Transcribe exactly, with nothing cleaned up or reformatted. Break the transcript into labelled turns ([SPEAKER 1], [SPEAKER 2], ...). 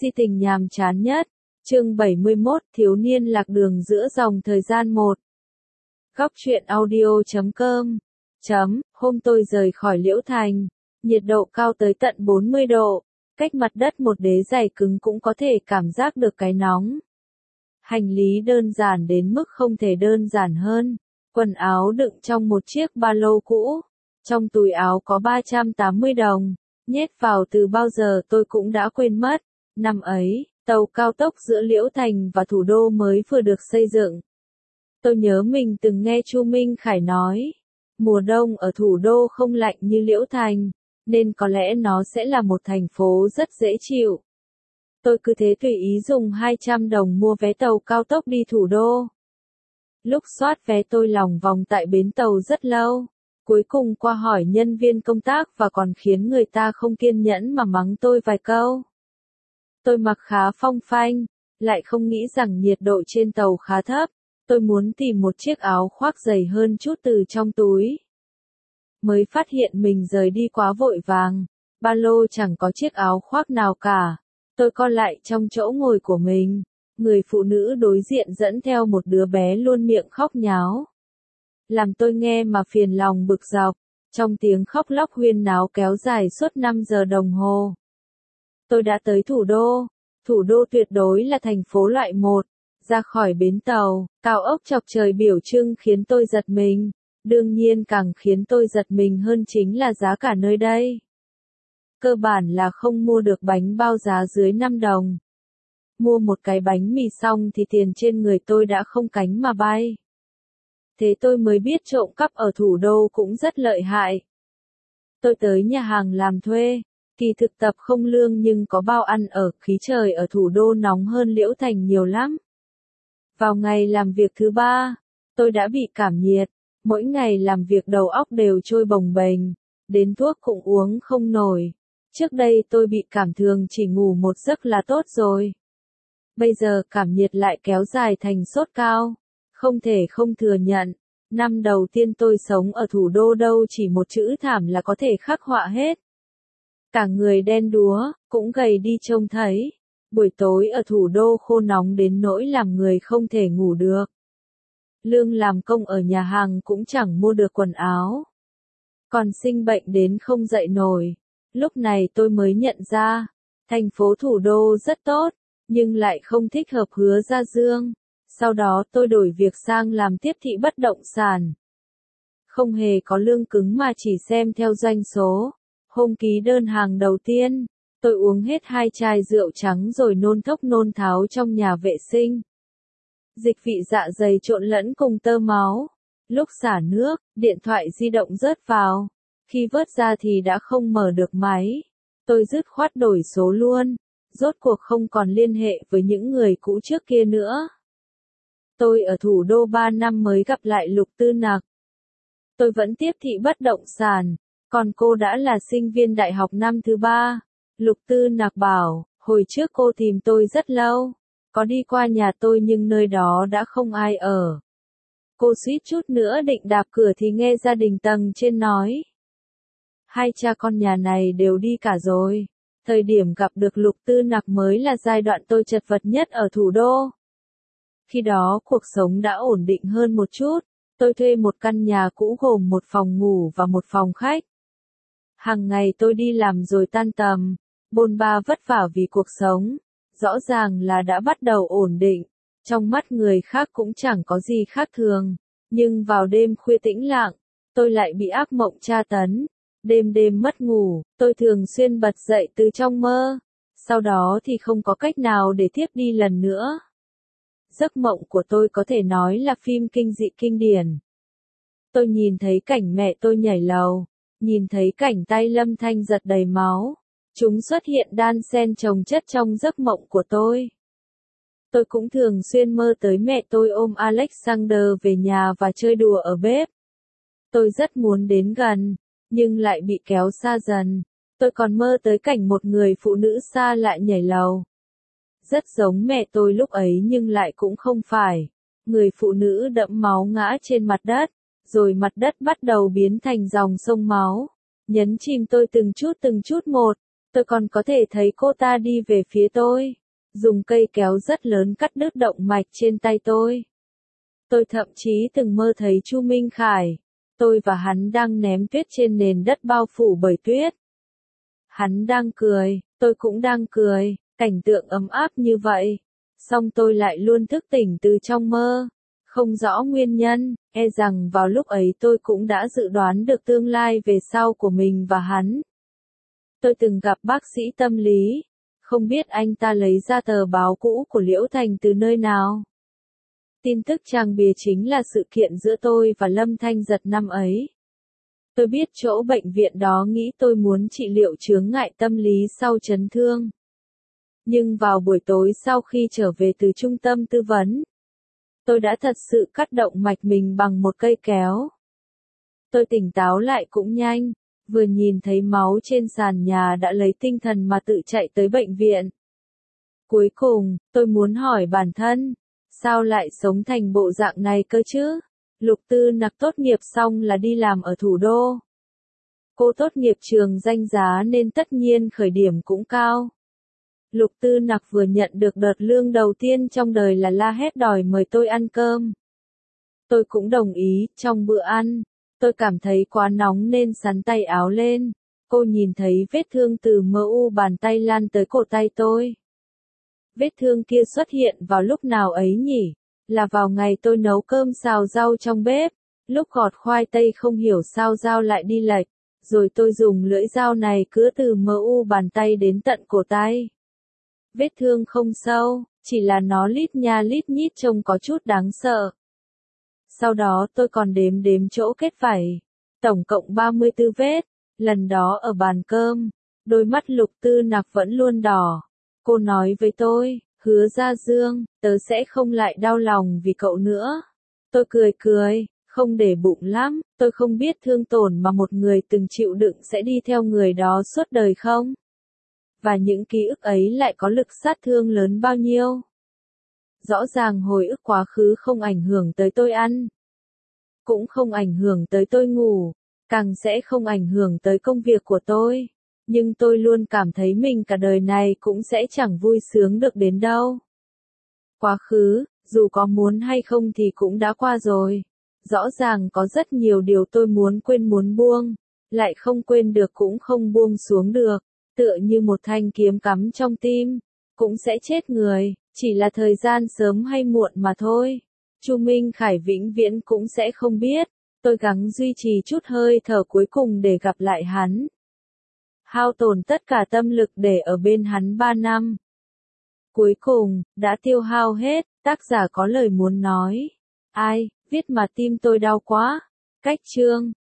[SPEAKER 1] Si tình nhàm chán nhất. Chương bảy mươi mốt, thiếu niên lạc đường giữa dòng thời gian một. Góc truyện audio chấm com. Chấm, hôm tôi rời khỏi Liễu Thành, nhiệt độ cao tới tận bốn mươi độ, cách mặt đất một đế giày cứng cũng có thể cảm giác được cái nóng. Hành lý đơn giản đến mức không thể đơn giản hơn, quần áo đựng trong một chiếc ba lô cũ, trong túi áo có ba trăm tám mươi đồng, nhét vào từ bao giờ tôi cũng đã quên mất. Năm ấy, tàu cao tốc giữa Liễu Thành và thủ đô mới vừa được xây dựng. Tôi nhớ mình từng nghe Chu Minh Khải nói, mùa đông ở thủ đô không lạnh như Liễu Thành, nên có lẽ nó sẽ là một thành phố rất dễ chịu. Tôi cứ thế tùy ý dùng hai trăm đồng mua vé tàu cao tốc đi thủ đô. Lúc soát vé tôi lòng vòng tại bến tàu rất lâu, cuối cùng qua hỏi nhân viên công tác và còn khiến người ta không kiên nhẫn mà mắng tôi vài câu. Tôi mặc khá phong phanh, lại không nghĩ rằng nhiệt độ trên tàu khá thấp, tôi muốn tìm một chiếc áo khoác dày hơn chút từ trong túi. Mới phát hiện mình rời đi quá vội vàng, ba lô chẳng có chiếc áo khoác nào cả. Tôi co lại trong chỗ ngồi của mình, người phụ nữ đối diện dẫn theo một đứa bé luôn miệng khóc nháo. Làm tôi nghe mà phiền lòng bực dọc, trong tiếng khóc lóc huyên náo kéo dài suốt năm giờ đồng hồ. Tôi đã tới thủ đô, thủ đô tuyệt đối là thành phố loại một, ra khỏi bến tàu, cao ốc chọc trời biểu trưng khiến tôi giật mình, đương nhiên càng khiến tôi giật mình hơn chính là giá cả nơi đây. Cơ bản là không mua được bánh bao giá dưới năm đồng. Mua một cái bánh mì xong thì tiền trên người tôi đã không cánh mà bay. Thế tôi mới biết trộm cắp ở thủ đô cũng rất lợi hại. Tôi tới nhà hàng làm thuê, kỳ thực tập không lương nhưng có bao ăn ở, khí trời ở thủ đô nóng hơn Liễu Thành nhiều lắm. Vào ngày làm việc thứ ba, tôi đã bị cảm nhiệt, mỗi ngày làm việc đầu óc đều trôi bồng bềnh, đến thuốc cũng uống không nổi. Trước đây tôi bị cảm thường chỉ ngủ một giấc là tốt rồi. Bây giờ cảm nhiệt lại kéo dài thành sốt cao. Không thể không thừa nhận, năm đầu tiên tôi sống ở thủ đô đâu chỉ một chữ thảm là có thể khắc họa hết. Cả người đen đúa, cũng gầy đi trông thấy. Buổi tối ở thủ đô khô nóng đến nỗi làm người không thể ngủ được. Lương làm công ở nhà hàng cũng chẳng mua được quần áo. Còn sinh bệnh đến không dậy nổi. Lúc này tôi mới nhận ra, thành phố thủ đô rất tốt, nhưng lại không thích hợp Hứa Gia Dương. Sau đó tôi đổi việc sang làm tiếp thị bất động sản. Không hề có lương cứng mà chỉ xem theo doanh số. Hôm ký đơn hàng đầu tiên, tôi uống hết hai chai rượu trắng rồi nôn thốc nôn tháo trong nhà vệ sinh. Dịch vị dạ dày trộn lẫn cùng tơ máu. Lúc xả nước, điện thoại di động rớt vào. Khi vớt ra thì đã không mở được máy. Tôi dứt khoát đổi số luôn. Rốt cuộc không còn liên hệ với những người cũ trước kia nữa. Tôi ở thủ đô ba năm mới gặp lại Lục Tư Nặc. Tôi vẫn tiếp thị bất động sản, còn cô đã là sinh viên đại học năm thứ ba. Lục Tư Nặc bảo, hồi trước cô tìm tôi rất lâu, có đi qua nhà tôi nhưng nơi đó đã không ai ở. Cô suýt chút nữa định đạp cửa thì nghe gia đình tầng trên nói. Hai cha con nhà này đều đi cả rồi. Thời điểm gặp được Lục Tư Nặc mới là giai đoạn tôi chật vật nhất ở thủ đô. Khi đó cuộc sống đã ổn định hơn một chút, tôi thuê một căn nhà cũ gồm một phòng ngủ và một phòng khách. Hàng ngày tôi đi làm rồi tan tầm, bôn ba vất vả vì cuộc sống, rõ ràng là đã bắt đầu ổn định, trong mắt người khác cũng chẳng có gì khác thường, nhưng vào đêm khuya tĩnh lặng, tôi lại bị ác mộng tra tấn, đêm đêm mất ngủ, tôi thường xuyên bật dậy từ trong mơ, sau đó thì không có cách nào để tiếp đi lần nữa. Giấc mộng của tôi có thể nói là phim kinh dị kinh điển. Tôi nhìn thấy cảnh mẹ tôi nhảy lầu, nhìn thấy cảnh tay Lâm Thanh giật đầy máu. Chúng xuất hiện đan xen chồng chất trong giấc mộng của tôi. Tôi cũng thường xuyên mơ tới mẹ tôi ôm Alexander về nhà và chơi đùa ở bếp. Tôi rất muốn đến gần, nhưng lại bị kéo xa dần. Tôi còn mơ tới cảnh một người phụ nữ xa lạ nhảy lầu. Rất giống mẹ tôi lúc ấy nhưng lại cũng không phải. Người phụ nữ đẫm máu ngã trên mặt đất, rồi mặt đất bắt đầu biến thành dòng sông máu, nhấn chìm tôi từng chút từng chút một. Tôi còn có thể thấy cô ta đi về phía tôi, dùng cây kéo rất lớn cắt đứt động mạch trên tay tôi. Tôi thậm chí từng mơ thấy Chu Minh Khải. Tôi và hắn đang ném tuyết trên nền đất bao phủ bởi tuyết. Hắn đang cười, tôi cũng đang cười, cảnh tượng ấm áp như vậy. Song tôi lại luôn thức tỉnh từ trong mơ. Không rõ nguyên nhân, e rằng vào lúc ấy tôi cũng đã dự đoán được tương lai về sau của mình và hắn. Tôi từng gặp bác sĩ tâm lý. Không biết anh ta lấy ra tờ báo cũ của Liễu Thành từ nơi nào. Tin tức trang bìa chính là sự kiện giữa tôi và Lâm Thanh Giật năm ấy. Tôi biết chỗ bệnh viện đó nghĩ tôi muốn trị liệu chướng ngại tâm lý sau chấn thương. Nhưng vào buổi tối sau khi trở về từ trung tâm tư vấn, tôi đã thật sự cắt động mạch mình bằng một cây kéo. Tôi tỉnh táo lại cũng nhanh, vừa nhìn thấy máu trên sàn nhà đã lấy tinh thần mà tự chạy tới bệnh viện. Cuối cùng, tôi muốn hỏi bản thân, sao lại sống thành bộ dạng này cơ chứ? Lục Tư Nặc tốt nghiệp xong là đi làm ở thủ đô. Cô tốt nghiệp trường danh giá nên tất nhiên khởi điểm cũng cao. Lục Tư Nặc vừa nhận được đợt lương đầu tiên trong đời là la hét đòi mời tôi ăn cơm. Tôi cũng đồng ý, trong bữa ăn, tôi cảm thấy quá nóng nên xắn tay áo lên. Cô nhìn thấy vết thương từ mờ u bàn tay lan tới cổ tay tôi. Vết thương kia xuất hiện vào lúc nào ấy nhỉ? Là vào ngày tôi nấu cơm xào rau trong bếp. Lúc gọt khoai tây không hiểu sao dao lại đi lệch. Rồi tôi dùng lưỡi dao này cứa từ mờ u bàn tay đến tận cổ tay. Vết thương không sâu, chỉ là nó lít nha lít nhít trông có chút đáng sợ. Sau đó tôi còn đếm đếm chỗ kết vảy. Tổng cộng ba mươi tư vết. Lần đó ở bàn cơm, đôi mắt Lục Tư Nặc vẫn luôn đỏ. Cô nói với tôi, Hứa Gia Dương, tớ sẽ không lại đau lòng vì cậu nữa. Tôi cười cười, không để bụng lắm, tôi không biết thương tổn mà một người từng chịu đựng sẽ đi theo người đó suốt đời không? Và những ký ức ấy lại có lực sát thương lớn bao nhiêu? Rõ ràng hồi ức quá khứ không ảnh hưởng tới tôi ăn, cũng không ảnh hưởng tới tôi ngủ, càng sẽ không ảnh hưởng tới công việc của tôi. Nhưng tôi luôn cảm thấy mình cả đời này cũng sẽ chẳng vui sướng được đến đâu. Quá khứ, dù có muốn hay không thì cũng đã qua rồi. Rõ ràng có rất nhiều điều tôi muốn quên muốn buông, lại không quên được cũng không buông xuống được, tựa như một thanh kiếm cắm trong tim, cũng sẽ chết người, chỉ là thời gian sớm hay muộn mà thôi. Chu Minh Khải vĩnh viễn cũng sẽ không biết, tôi gắng duy trì chút hơi thở cuối cùng để gặp lại hắn. Hao tổn tất cả tâm lực để ở bên hắn ba năm. Cuối cùng, đã tiêu hao hết, tác giả có lời muốn nói. Ai, viết mà tim tôi đau quá. Cách chương.